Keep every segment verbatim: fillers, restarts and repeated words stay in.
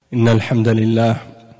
إن الحمد لله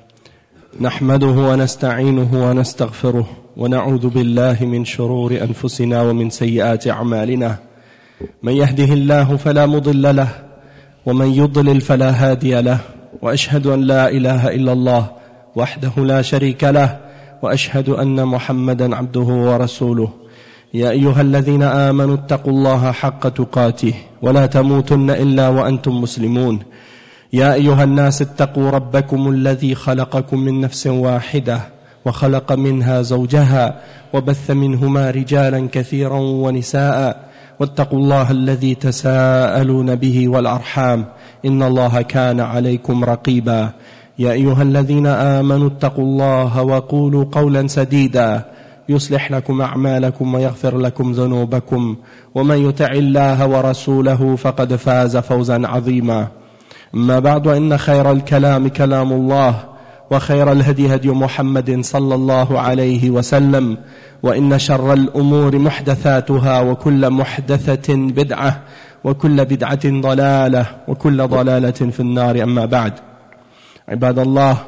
نحمده ونستعينه ونستغفره ونعوذ بالله من شرور أنفسنا ومن سيئات أعمالنا. من يهده الله فلا مضل له ومن يضلل فلا هادي له، وأشهد أن لا إله إلا الله وحده لا شريك له، وأشهد أن محمدا عبده ورسوله. يا أيها الذين آمنوا اتقوا الله حق تقاته ولا تموتن إلا وأنتم مسلمون. يا أيها الناس اتقوا ربكم الذي خلقكم من نفس واحدة وخلق منها زوجها وبث منهما رجالا كثيرا ونساء، واتقوا الله الذي تساءلون به والأرحام إن الله كان عليكم رقيبا. يا أيها الذين آمنوا اتقوا الله وقولوا قولا سديدا يصلح لكم أعمالكم ويغفر لكم ذنوبكم، ومن يطع الله ورسوله فقد فاز فوزا عظيما. أما بعد، إن خير الكلام كلام الله، وخير الهدي هدي محمد صلى الله عليه وسلم، وإن شر الأمور محدثاتها، وكل محدثة بدعة، وكل بدعة ضلالة، وكل ضلالة في النار. أما بعد، عباد الله،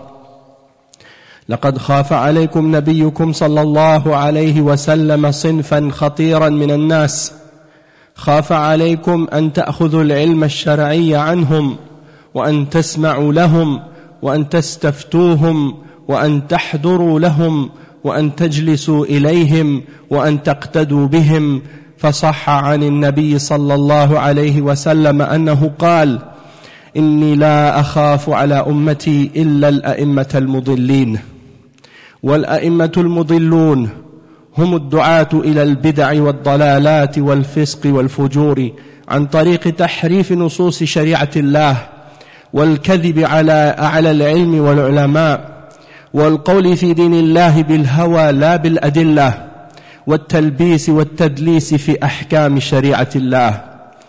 لقد خاف عليكم نبيكم صلى الله عليه وسلم صنفا خطيرا من الناس. خاف عليكم أن تأخذوا العلم الشرعي عنهم، وأن تسمعوا لهم، وأن تستفتوهم، وأن تحضروا لهم، وأن تجلسوا إليهم، وأن تقتدوا بهم. فصح عن النبي صلى الله عليه وسلم أنه قال: إني لا أخاف على أمتي إلا الأئمة المضلين. والأئمة المضلون هم الدعاة إلى البدع والضلالات والفسق والفجور عن طريق تحريف نصوص شريعة الله، والكذب على أعلى العلم والعلماء، والقول في دين الله بالهوى لا بالأدلة، والتلبيس والتدليس في أحكام شريعة الله.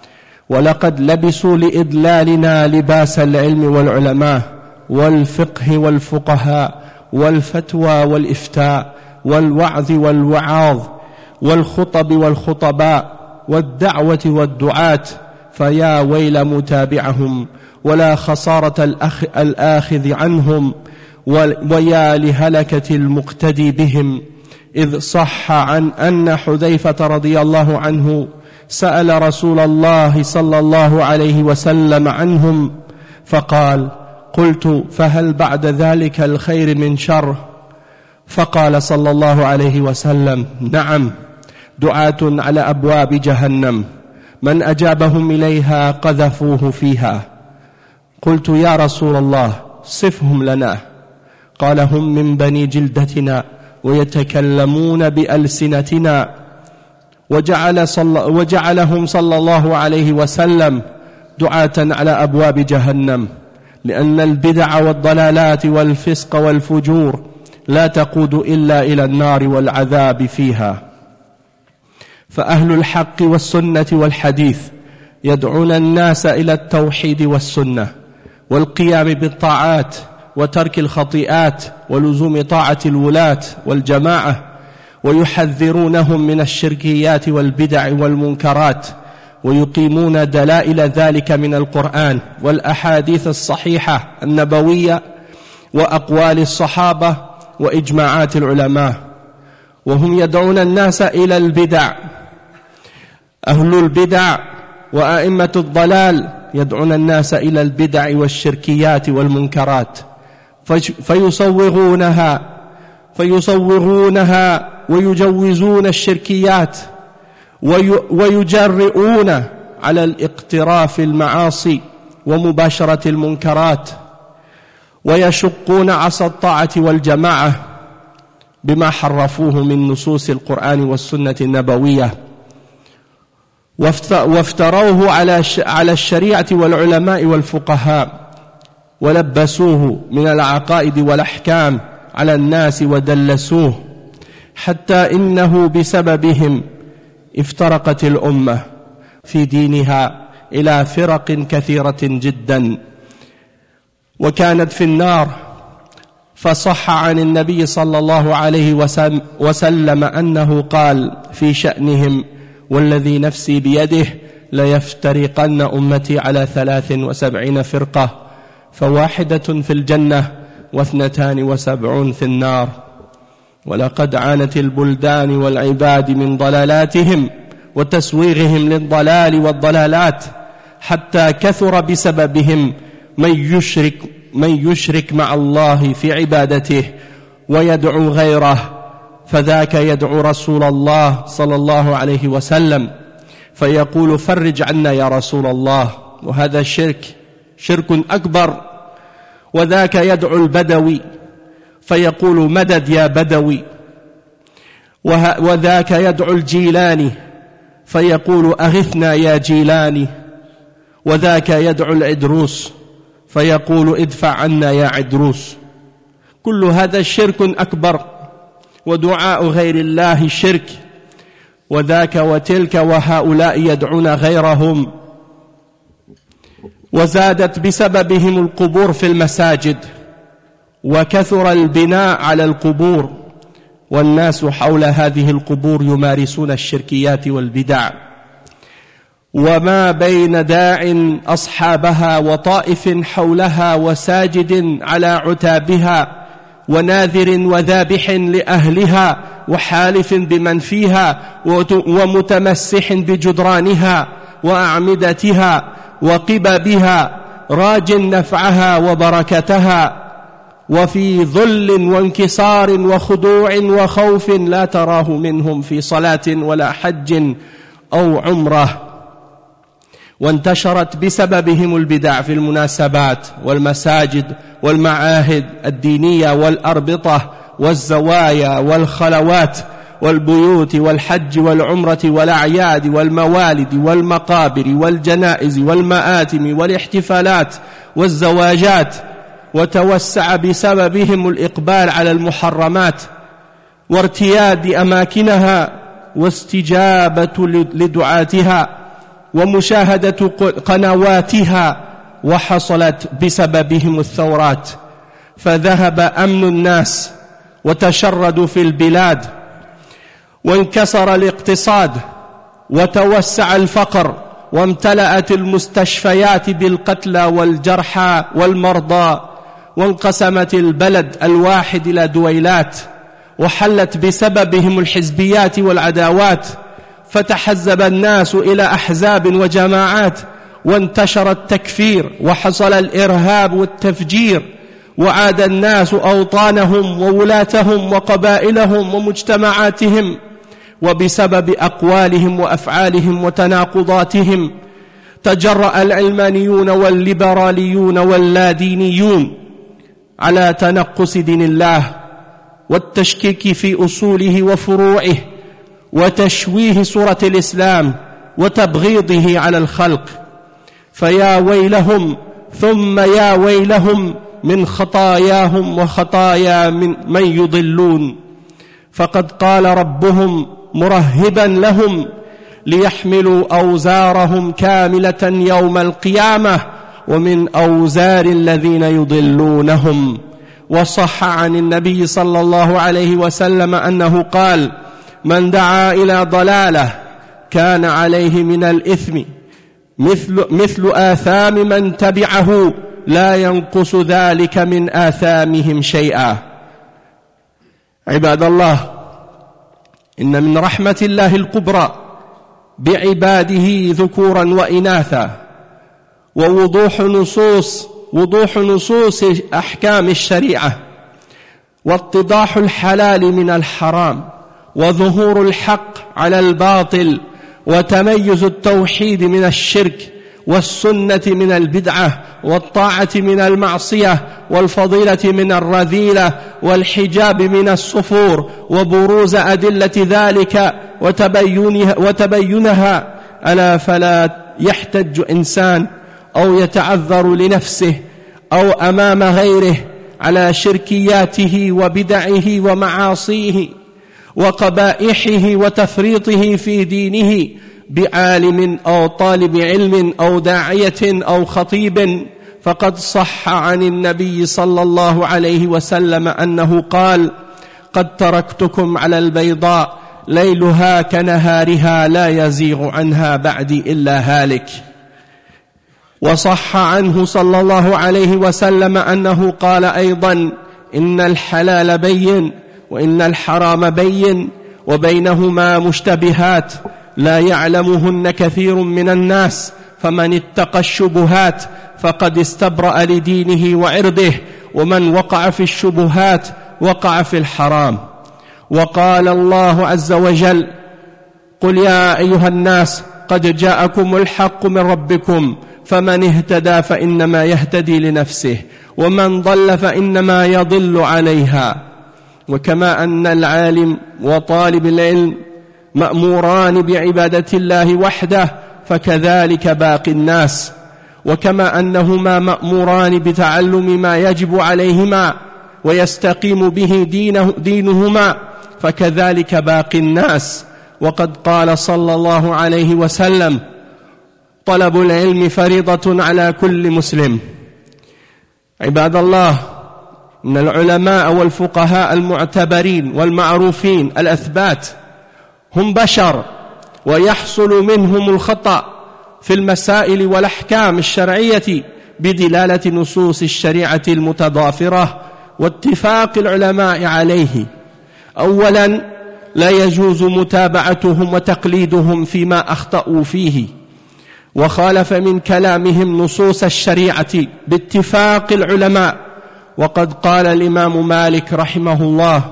ولقد لبسوا لإضلالنا لباس العلم والعلماء والفقه والفقهاء والفتوى والإفتاء والوعظ والوعاظ والخطب والخطباء والدعوة والدعاة، فيا ويل متابعهم ولا خسارة الأخ الآخذ عنهم، ويا لهلكة المقتدي بهم. إذ صح عن أن حذيفة رضي الله عنه سأل رسول الله صلى الله عليه وسلم عنهم فقال: قلت: فهل بعد ذلك الخير من شر؟ فقال صلى الله عليه وسلم: نعم، دعاة على أبواب جهنم، من أجابهم إليها قذفوه فيها. قلت: يا رسول الله، صفهم لنا. قال: هم من بني جلدتنا ويتكلمون بألسنتنا. وجعل صل وجعلهم صلى الله عليه وسلم دعاة على أبواب جهنم، لأن البدع والضلالات والفسق والفجور لا تقود إلا إلى النار والعذاب فيها. فأهل الحق والسنة والحديث يدعون الناس إلى التوحيد والسنة والقيام بالطاعات وترك الخطيئات ولزوم طاعة الولاة والجماعة، ويحذرونهم من الشركيات والبدع والمنكرات، ويقيمون دلائل ذلك من القرآن والأحاديث الصحيحة النبوية وأقوال الصحابة وإجماعات العلماء. وهم يدعون الناس إلى البدع. أهل البدع وأئمة الضلال يدعون الناس إلى البدع والشركيات والمنكرات، فيصوغونها فيصوغونها ويجوزون الشركيات، ويجرؤون على الاقتراف المعاصي ومباشرة المنكرات، ويشقون عصا الطاعة والجماعة بما حرفوه من نصوص القرآن والسنة النبوية، وافتروه على الشريعة والعلماء والفقهاء، ولبسوه من العقائد والأحكام على الناس ودلسوه، حتى إنه بسببهم افترقت الأمة في دينها إلى فرق كثيرة جدا وكانت في النار. فصح عن النبي صلى الله عليه وسلم أنه قال في شأنهم: والذي نفسي بيده ليفترقن أمتي على ثلاث وسبعين فرقة، فواحدة في الجنة واثنتان وسبعون في النار. ولقد عانت البلدان والعباد من ضلالاتهم وتسويغهم للضلال والضلالات، حتى كثر بسببهم من يشرك, من يشرك مع الله في عبادته ويدعو غيره، فذاك يدعو رسول الله صلى الله عليه وسلم فيقول فرج عنا يا رسول الله، وهذا شرك شرك أكبر. وذاك يدعو البدوي فيقول مدد يا بدوي، وذاك يدعو الجيلاني فيقول أغثنا يا جيلاني، وذاك يدعو العدروس فيقول ادفع عنا يا عدروس. كل هذا شرك أكبر، ودعاء غير الله شرك. وذاك وتلك وهؤلاء يدعون غيرهم. وزادت بسببهم القبور في المساجد، وكثر البناء على القبور، والناس حول هذه القبور يمارسون الشركيات والبدع. وما بين داع أصحابها وطائف حولها وساجد على عتابها وناذر وذابح لأهلها وحالف بمن فيها ومتمسح بجدرانها وأعمدتها وقببها راج نفعها وبركتها، وفي ذل وانكسار وخضوع وخوف لا تراه منهم في صلاة ولا حج أو عمره. وانتشرت بسببهم البدع في المناسبات والمساجد والمعاهد الدينية والأربطة والزوايا والخلوات والبيوت والحج والعمرة والأعياد والموالد والمقابر والجنائز والمآتم والاحتفالات والزواجات. وتوسع بسببهم الإقبال على المحرمات وارتياد أماكنها واستجابة لدعاتها ومشاهدة قنواتها، وحصلت بسببهم الثورات، فذهب أمن الناس وتشردوا في البلاد، وانكسر الاقتصاد وتوسع الفقر، وامتلأت المستشفيات بالقتلى والجرحى والمرضى، وانقسمت البلد الواحد إلى دويلات، وحلت بسببهم الحزبيات والعداوات، فتحزب الناس إلى أحزاب وجماعات، وانتشر التكفير وحصل الإرهاب والتفجير، وعاد الناس أوطانهم وولاتهم وقبائلهم ومجتمعاتهم، وبسبب أقوالهم وأفعالهم وتناقضاتهم تجرأ العلمانيون والليبراليون واللادينيون على تنقص دين الله والتشكيك في أصوله وفروعه وتشويه صورة الإسلام وتبغيضه على الخلق. فيا ويلهم ثم يا ويلهم من خطاياهم وخطايا من, من يضلون. فقد قال ربهم مرهبا لهم ليحملوا أوزارهم كاملة يوم القيامة ومن أوزار الذين يضلونهم. وصح عن النبي صلى الله عليه وسلم أنه قال: من دعا إلى ضلالة كان عليه من الإثم مثل, مثل آثام من تبعه لا ينقص ذلك من آثامهم شيئا. عباد الله، إن من رحمة الله الكبرى بعباده ذكورا وإناثا ووضوح نصوص وضوح نصوص أحكام الشريعة واتضاح الحلال من الحرام وظهور الحق على الباطل وتميز التوحيد من الشرك والسنة من البدعة والطاعة من المعصية والفضيلة من الرذيلة والحجاب من الصفور وبروز أدلة ذلك وتبينها, وتبينها ألا فلا يحتج إنسان أو يتعذر لنفسه أو أمام غيره على شركياته وبدعه ومعاصيه وقبائحه وتفريطه في دينه بعالم أو طالب علم أو داعية أو خطيب. فقد صح عن النبي صلى الله عليه وسلم أنه قال: قد تركتكم على البيضاء ليلها كنهارها لا يزيغ عنها بعدي إلا هالك. وصح عنه صلى الله عليه وسلم أنه قال أيضا: إن الحلال بين وإن الحرام بين وبينهما مشتبهات لا يعلمهن كثير من الناس، فمن اتقى الشبهات فقد استبرأ لدينه وعرضه، ومن وقع في الشبهات وقع في الحرام. وقال الله عز وجل: قل يا أيها الناس قد جاءكم الحق من ربكم فمن اهتدى فإنما يهتدي لنفسه ومن ضل فإنما يضل عليها. وكما أن العالم وطالب العلم مأموران بعبادة الله وحده، فكذلك باقي الناس. وكما أنهما مأموران بتعلم ما يجب عليهما ويستقيم به دينه دينهما، فكذلك باقي الناس. وقد قال صلى الله عليه وسلم: طلب العلم فريضة على كل مسلم. عباد الله، إن العلماء والفقهاء المعتبرين والمعروفين الأثبات هم بشر، ويحصل منهم الخطأ في المسائل والأحكام الشرعية بدلالة نصوص الشريعة المتضافرة واتفاق العلماء عليه. أولا، لا يجوز متابعتهم وتقليدهم فيما أخطأوا فيه وخالف من كلامهم نصوص الشريعة باتفاق العلماء. وقد قال الإمام مالك رحمه الله: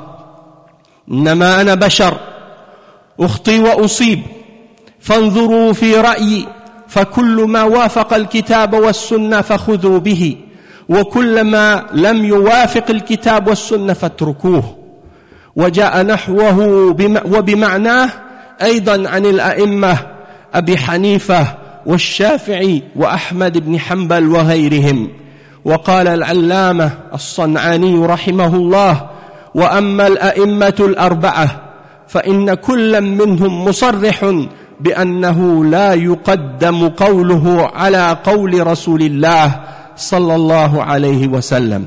إنما أنا بشر أخطي وأصيب، فانظروا في رأيي، فكل ما وافق الكتاب والسنة فخذوا به، وكل ما لم يوافق الكتاب والسنة فاتركوه. وجاء نحوه وبمعناه أيضا عن الأئمة أبي حنيفة والشافعي وأحمد بن حنبل وغيرهم. وقال العلامة الصنعاني رحمه الله: وأما الأئمة الأربعة فإن كل منهم مصرح بأنه لا يقدم قوله على قول رسول الله صلى الله عليه وسلم.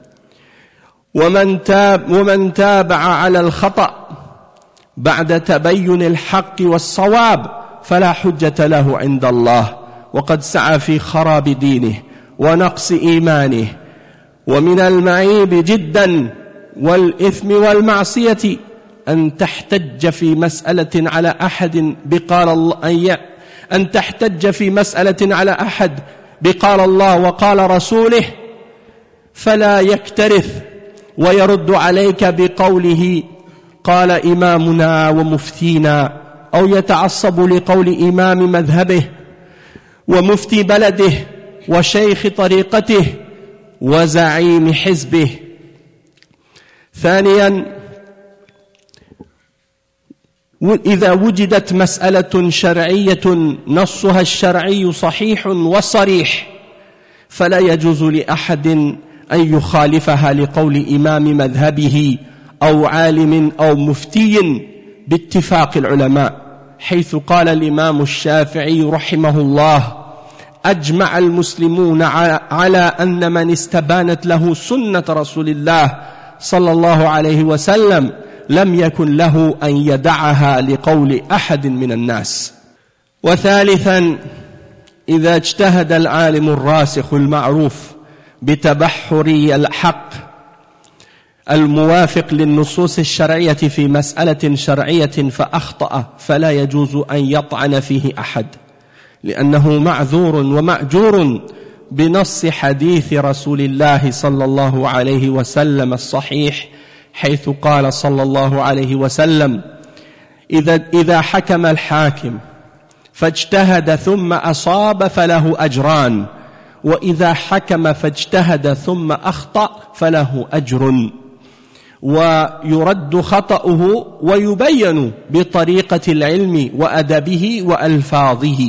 ومن تاب ومن تابع على الخطأ بعد تبين الحق والصواب فلا حجة له عند الله، وقد سعى في خراب دينه ونقص إيمانه. ومن المعيب جدا والإثم والمعصية أن تحتج في مسألة على أحد بقال الله أن تحتج في مسألة على أحد بقال الله وقال رسوله، فلا يكترث ويرد عليك بقوله قال إمامنا ومفتينا، أو يتعصب لقول إمام مذهبه ومفتي بلده وشيخ طريقته وزعيم حزبه. ثانيا، إذا وجدت مسألة شرعية نصها الشرعي صحيح وصريح، فلا يجوز لأحد أن يخالفها لقول إمام مذهبه أو عالم أو مفتي باتفاق العلماء، حيث قال الإمام الشافعي رحمه الله: أجمع المسلمون على أن من استبانت له سنة رسول الله صلى الله عليه وسلم لم يكن له أن يدعها لقول أحد من الناس. وثالثا، إذا اجتهد العالم الراسخ المعروف بتبحر الحق الموافق للنصوص الشرعية في مسألة شرعية فأخطأ، فلا يجوز أن يطعن فيه أحد، لأنه معذور ومأجور بنص حديث رسول الله صلى الله عليه وسلم الصحيح، حيث قال صلى الله عليه وسلم: إذا, إذا حكم الحاكم فاجتهد ثم أصاب فله أجران، وإذا حكم فاجتهد ثم أخطأ فله أجر، ويرد خطأه ويبين بطريقة العلم وأدبه وألفاظه.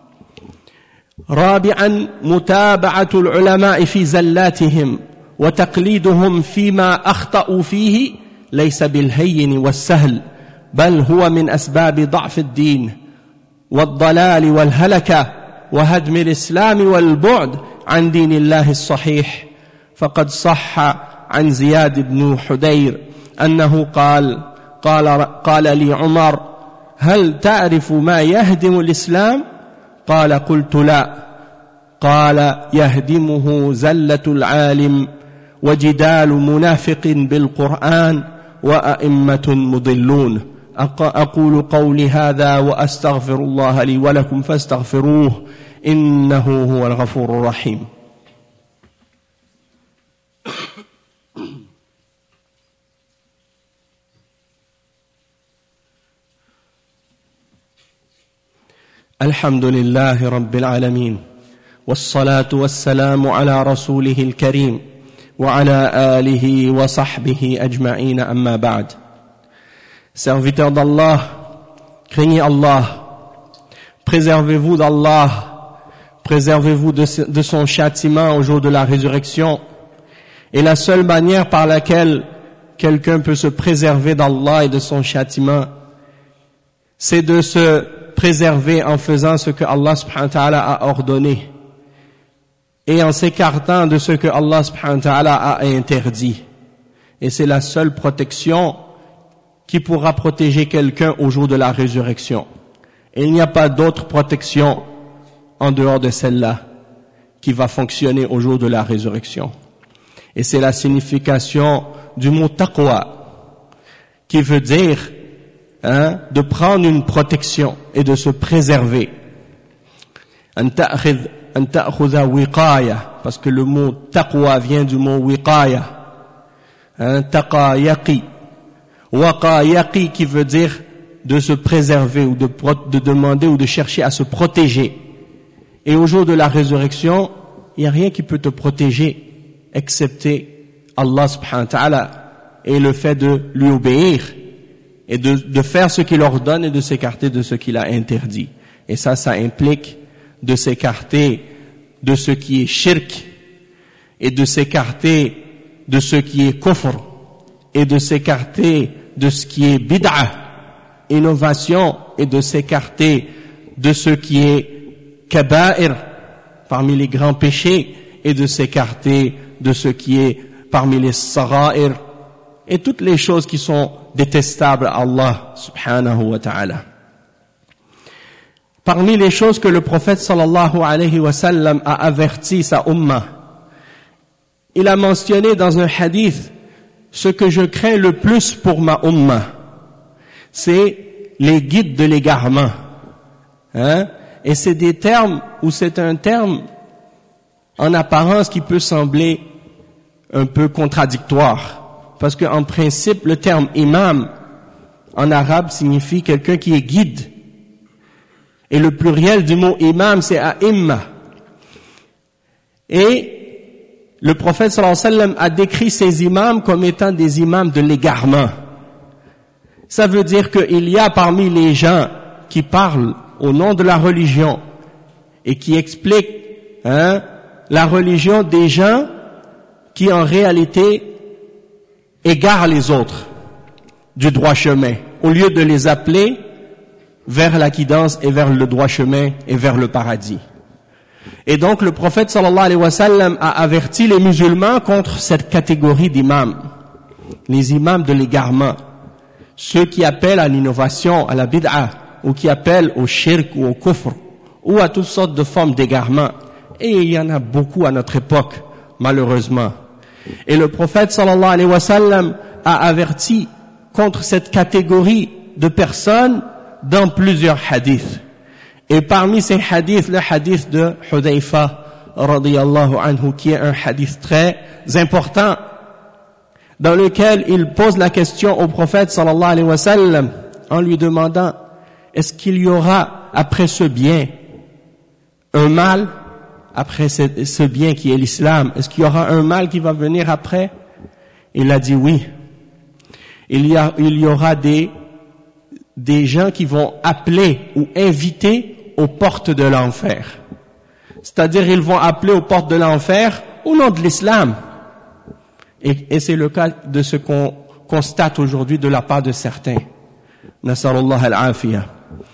رابعا، متابعة العلماء في زلاتهم وتقليدهم فيما أخطأوا فيه ليس بالهين والسهل، بل هو من أسباب ضعف الدين والضلال والهلكة وهدم الإسلام والبعد عن دين الله الصحيح. فقد صح عن زياد بن حدير أنه قال قال, قال لي عمر: هل تعرف ما يهدم الإسلام؟ قال: قلت لا. قال يهدمه زلة العالم وجدال منافق بالقرآن وأئمة مضلون أقول قولي هذا وأستغفر الله لي ولكم فاستغفروه إنه هو الغفور الرحيم. الحمد لله رب العالمين والصلاة والسلام على رسوله الكريم وعلى آله وصحبه أجمعين أما بعد. Serviteurs d'Allah, craignez Allah, préservez-vous d'Allah, préservez-vous de, de son châtiment au jour de la résurrection. Et la seule manière par laquelle quelqu'un peut se préserver d'Allah et de son châtiment, c'est de se préserver en faisant ce que Allah subhanahu wa ta'ala a ordonné et en s'écartant de ce que Allah subhanahu wa ta'ala a interdit. Et c'est la seule protection qui pourra protéger quelqu'un au jour de la résurrection. Et il n'y a pas d'autre protection en dehors de celle-là qui va fonctionner au jour de la résurrection. Et c'est la signification du mot taqwa, qui veut dire hein, de prendre une protection et de se préserver. An ta'khudha wiqaya, parce que le mot taqwa vient du mot wiqaya. Hein, taqa yaqi. Waqa yaqi qui veut dire de se préserver ou de, de demander ou de chercher à se protéger. Et au jour de la résurrection, il n'y a rien qui peut te protéger excepté Allah subhanahu wa ta'ala et le fait de lui obéir et de, de faire ce qu'il ordonne et de s'écarter de ce qu'il a interdit. Et ça, ça implique de s'écarter de ce qui est shirk et de s'écarter de ce qui est kufr et de s'écarter de ce qui est bid'ah, innovation, et de s'écarter de ce qui est kaba'ir, parmi les grands péchés, et de s'écarter de ce qui est parmi les sara'ir, et toutes les choses qui sont détestables à Allah subhanahu wa ta'ala. Parmi les choses que le prophète sallallahu alayhi wa sallam a averti sa ummah, il a mentionné dans un hadith: ce que je crains le plus pour ma ummah, c'est les guides de l'égarement. Hein? Et c'est des termes, ou c'est un terme en apparence qui peut sembler un peu contradictoire. Parce qu'en principe, le terme imam en arabe signifie quelqu'un qui est guide. Et le pluriel du mot imam, c'est a'imma. Et le prophète sallallahu alayhi wa sallam a décrit ces imams comme étant des imams de l'égarement. Ça veut dire qu'il y a parmi les gens qui parlent au nom de la religion et qui expliquent hein, la religion des gens qui en réalité égarent les autres du droit chemin, au lieu de les appeler vers la guidance et vers le droit chemin et vers le paradis. Et donc le prophète sallallahu alayhi wa sallam a averti les musulmans contre cette catégorie d'imams, les imams de l'égarement, ceux qui appellent à l'innovation, à la bid'ah, ou qui appellent au shirk ou au kufr, ou à toutes sortes de formes d'égarement. Et il y en a beaucoup à notre époque, malheureusement. Et le prophète sallallahu alayhi wa sallam a averti contre cette catégorie de personnes dans plusieurs hadiths. Et parmi ces hadiths, le hadith de Hudayfa radiyallahu anhu, qui est un hadith très important, dans lequel il pose la question au prophète sallallahu alayhi wa sallam en lui demandant: est-ce qu'il y aura après ce bien un mal, après ce, ce bien qui est l'islam, est-ce qu'il y aura un mal qui va venir après? Il a dit oui. Il y, a, il y aura des, des gens qui vont appeler ou inviter aux portes de l'enfer. C'est-à-dire, ils vont appeler aux portes de l'enfer au nom de l'islam. Et, et c'est le cas de ce qu'on constate aujourd'hui de la part de certains. Nasarullah al-afiyah.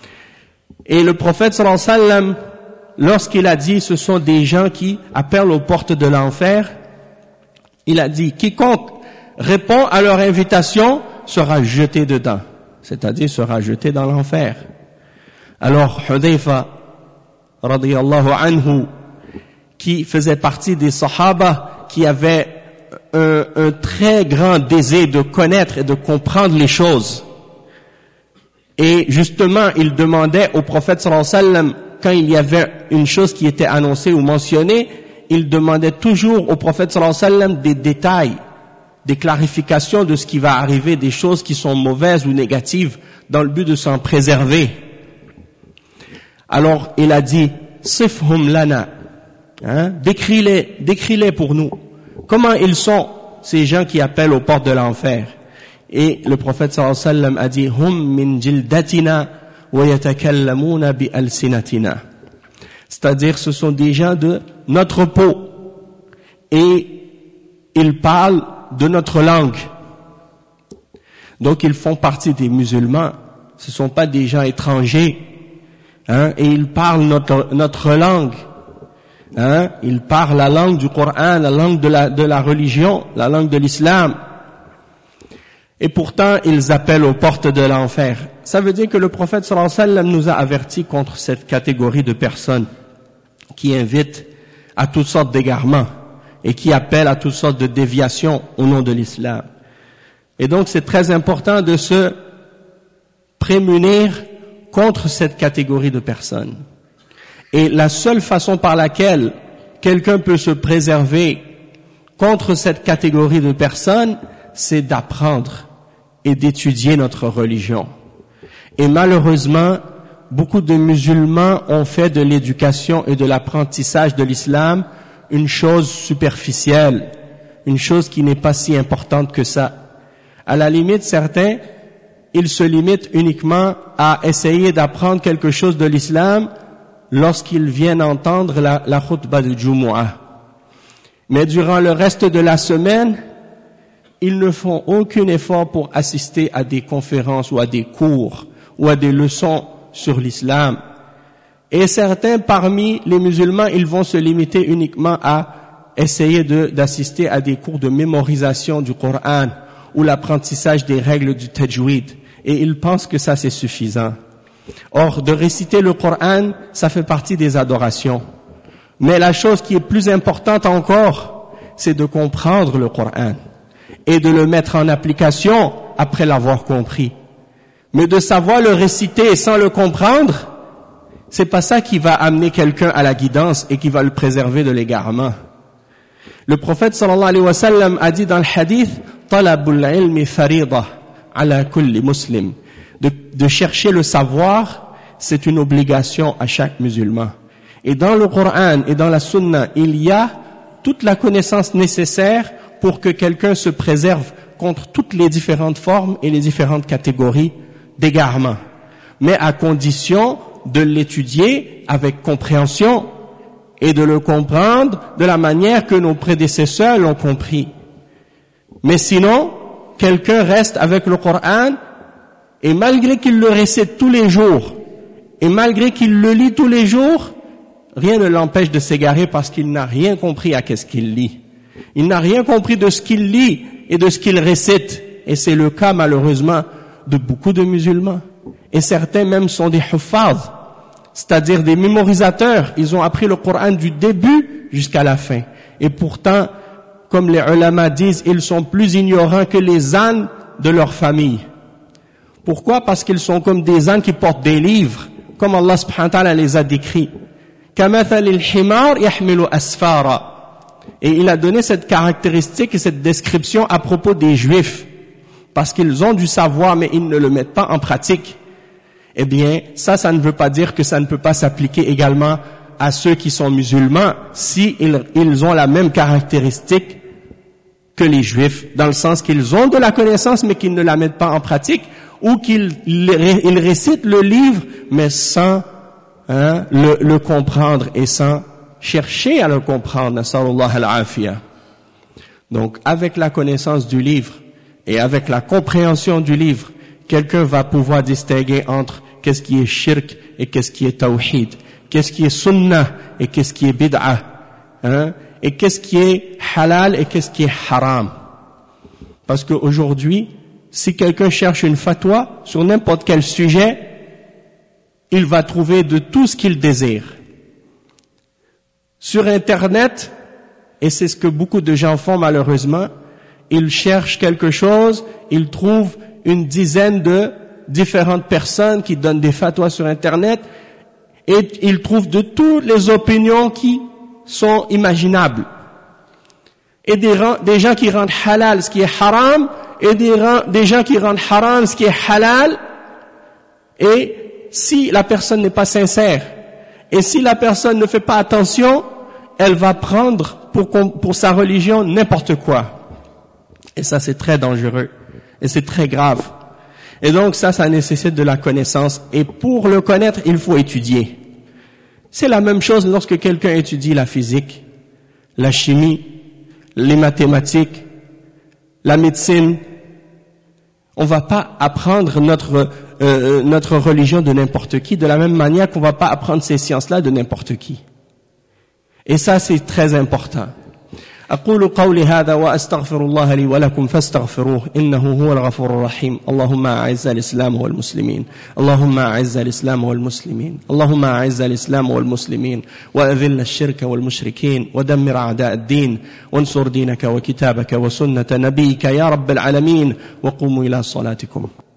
Et le prophète sallallahu alayhi wa sallam, lorsqu'il a dit ce sont des gens qui appellent aux portes de l'enfer, il a dit: quiconque répond à leur invitation sera jeté dedans, c'est-à-dire sera jeté dans l'enfer. Alors Hudayfa radiyallahu anhu, qui faisaient partie des Sahaba, qui avaient un, un très grand désir de connaître et de comprendre les choses. Et justement, ils demandaient au prophète sallallahu alayhi wa sallam, quand il y avait une chose qui était annoncée ou mentionnée, ils demandaient toujours au prophète sallallahu alayhi wa sallam des détails, des clarifications de ce qui va arriver, des choses qui sont mauvaises ou négatives, dans le but de s'en préserver. Alors, il a dit, Sifhum lana, hein, décris-les, décris-les pour nous. Comment ils sont, ces gens qui appellent aux portes de l'enfer? Et le prophète sallallahu alayhi wa sallam a dit, Hum min jildatina wa yatakallamuna bi alsinatina. C'est-à-dire, ce sont des gens de notre peau. Et ils parlent de notre langue. Donc, ils font partie des musulmans. Ce ne sont pas des gens étrangers. Hein, et ils parlent notre, notre langue. Hein, ils parlent la langue du Coran, la langue de la, de la religion, la langue de l'islam. Et pourtant, ils appellent aux portes de l'enfer. Ça veut dire que le prophète sallallahu alayhi wa sallam nous a avertis contre cette catégorie de personnes qui invitent à toutes sortes d'égarements et qui appellent à toutes sortes de déviations au nom de l'islam. Et donc, c'est très important de se prémunir contre cette catégorie de personnes. Et la seule façon par laquelle quelqu'un peut se préserver contre cette catégorie de personnes, c'est d'apprendre et d'étudier notre religion. Et malheureusement, beaucoup de musulmans ont fait de l'éducation et de l'apprentissage de l'islam une chose superficielle, une chose qui n'est pas si importante que ça. À la limite, certains, ils se limitent uniquement à essayer d'apprendre quelque chose de l'islam lorsqu'ils viennent entendre la, la khutbah de Jumu'ah. Mais durant le reste de la semaine, ils ne font aucun effort pour assister à des conférences ou à des cours ou à des leçons sur l'islam. Et certains parmi les musulmans, ils vont se limiter uniquement à essayer de, d'assister à des cours de mémorisation du Coran ou l'apprentissage des règles du tajwid. Et ils pensent que ça c'est suffisant. Or, de réciter le Coran, ça fait partie des adorations. Mais la chose qui est plus importante encore, c'est de comprendre le Coran et de le mettre en application après l'avoir compris. Mais de savoir le réciter sans le comprendre, c'est pas ça qui va amener quelqu'un à la guidance et qui va le préserver de l'égarement. Le prophète sallallahu alayhi wa sallam a dit dans le hadith, talabul ilmi farida ala kulli muslim. De, de chercher le savoir, c'est une obligation à chaque musulman. Et dans le Coran et dans la Sunna, il y a toute la connaissance nécessaire pour que quelqu'un se préserve contre toutes les différentes formes et les différentes catégories d'égarement. Mais à condition de l'étudier avec compréhension et de le comprendre de la manière que nos prédécesseurs l'ont compris. Mais sinon, quelqu'un reste avec le Coran et malgré qu'il le récite tous les jours et malgré qu'il le lit tous les jours, rien ne l'empêche de s'égarer parce qu'il n'a rien compris à qu'est-ce qu'il lit. Il n'a rien compris de ce qu'il lit et de ce qu'il récite. Et c'est le cas malheureusement de beaucoup de musulmans. Et certains même sont des huffaz, c'est-à-dire des mémorisateurs. Ils ont appris le Coran du début jusqu'à la fin. Et pourtant, comme les ulama disent, ils sont plus ignorants que les ânes de leur famille. Pourquoi? Parce qu'ils sont comme des ânes qui portent des livres, comme Allah subhanahu wa ta'ala les a décrits. كَمَثَلِ الْحِمَارِ يَحْمِلُ أَسْفَارًا. Et il a donné cette caractéristique et cette description à propos des Juifs, parce qu'ils ont du savoir mais ils ne le mettent pas en pratique. Eh bien, ça, ça ne veut pas dire que ça ne peut pas s'appliquer également à ceux qui sont musulmans si ils, ils ont la même caractéristique que les Juifs, dans le sens qu'ils ont de la connaissance mais qu'ils ne la mettent pas en pratique, ou qu'ils ils récitent le livre mais sans hein, le, le comprendre et sans chercher à le comprendre. Nasallallahu al-afiyah. Donc, avec la connaissance du livre et avec la compréhension du livre, quelqu'un va pouvoir distinguer entre qu'est-ce qui est shirk et qu'est-ce qui est tawhid, qu'est-ce qui est sunnah et qu'est-ce qui est bid'ah, hein, et qu'est-ce qui est halal et qu'est-ce qui est haram. Parce qu'aujourd'hui, si quelqu'un cherche une fatwa sur n'importe quel sujet, il va trouver de tout ce qu'il désire. sur Internet, et c'est ce que beaucoup de gens font malheureusement, ils cherchent quelque chose, ils trouvent une dizaine de différentes personnes qui donnent des fatwas sur Internet, et ils trouvent de toutes les opinions qui sont imaginables. Et des, des gens qui rendent halal ce qui est haram, et des, des gens qui rendent haram ce qui est halal. Et si la personne n'est pas sincère, et si la personne ne fait pas attention, elle va prendre pour, pour sa religion n'importe quoi. Et ça, c'est très dangereux. Et c'est très grave. Et donc ça, ça nécessite de la connaissance. Et pour le connaître, il faut étudier. C'est la même chose lorsque quelqu'un étudie la physique, la chimie, les mathématiques, la médecine. On va pas apprendre notre euh, notre religion de n'importe qui, de la même manière qu'on va pas apprendre ces sciences-là de n'importe qui. Et ça, c'est très important. أقول قولي هذا وأستغفر الله لي ولكم فاستغفروه إنه هو الغفور الرحيم. اللهم أعز الإسلام والمسلمين اللهم أعز الإسلام والمسلمين اللهم أعز الإسلام والمسلمين وأذل الشرك والمشركين ودمر أعداء الدين وانصر دينك وكتابك وسنة نبيك يا رب العالمين وقوموا إلى صلاتكم.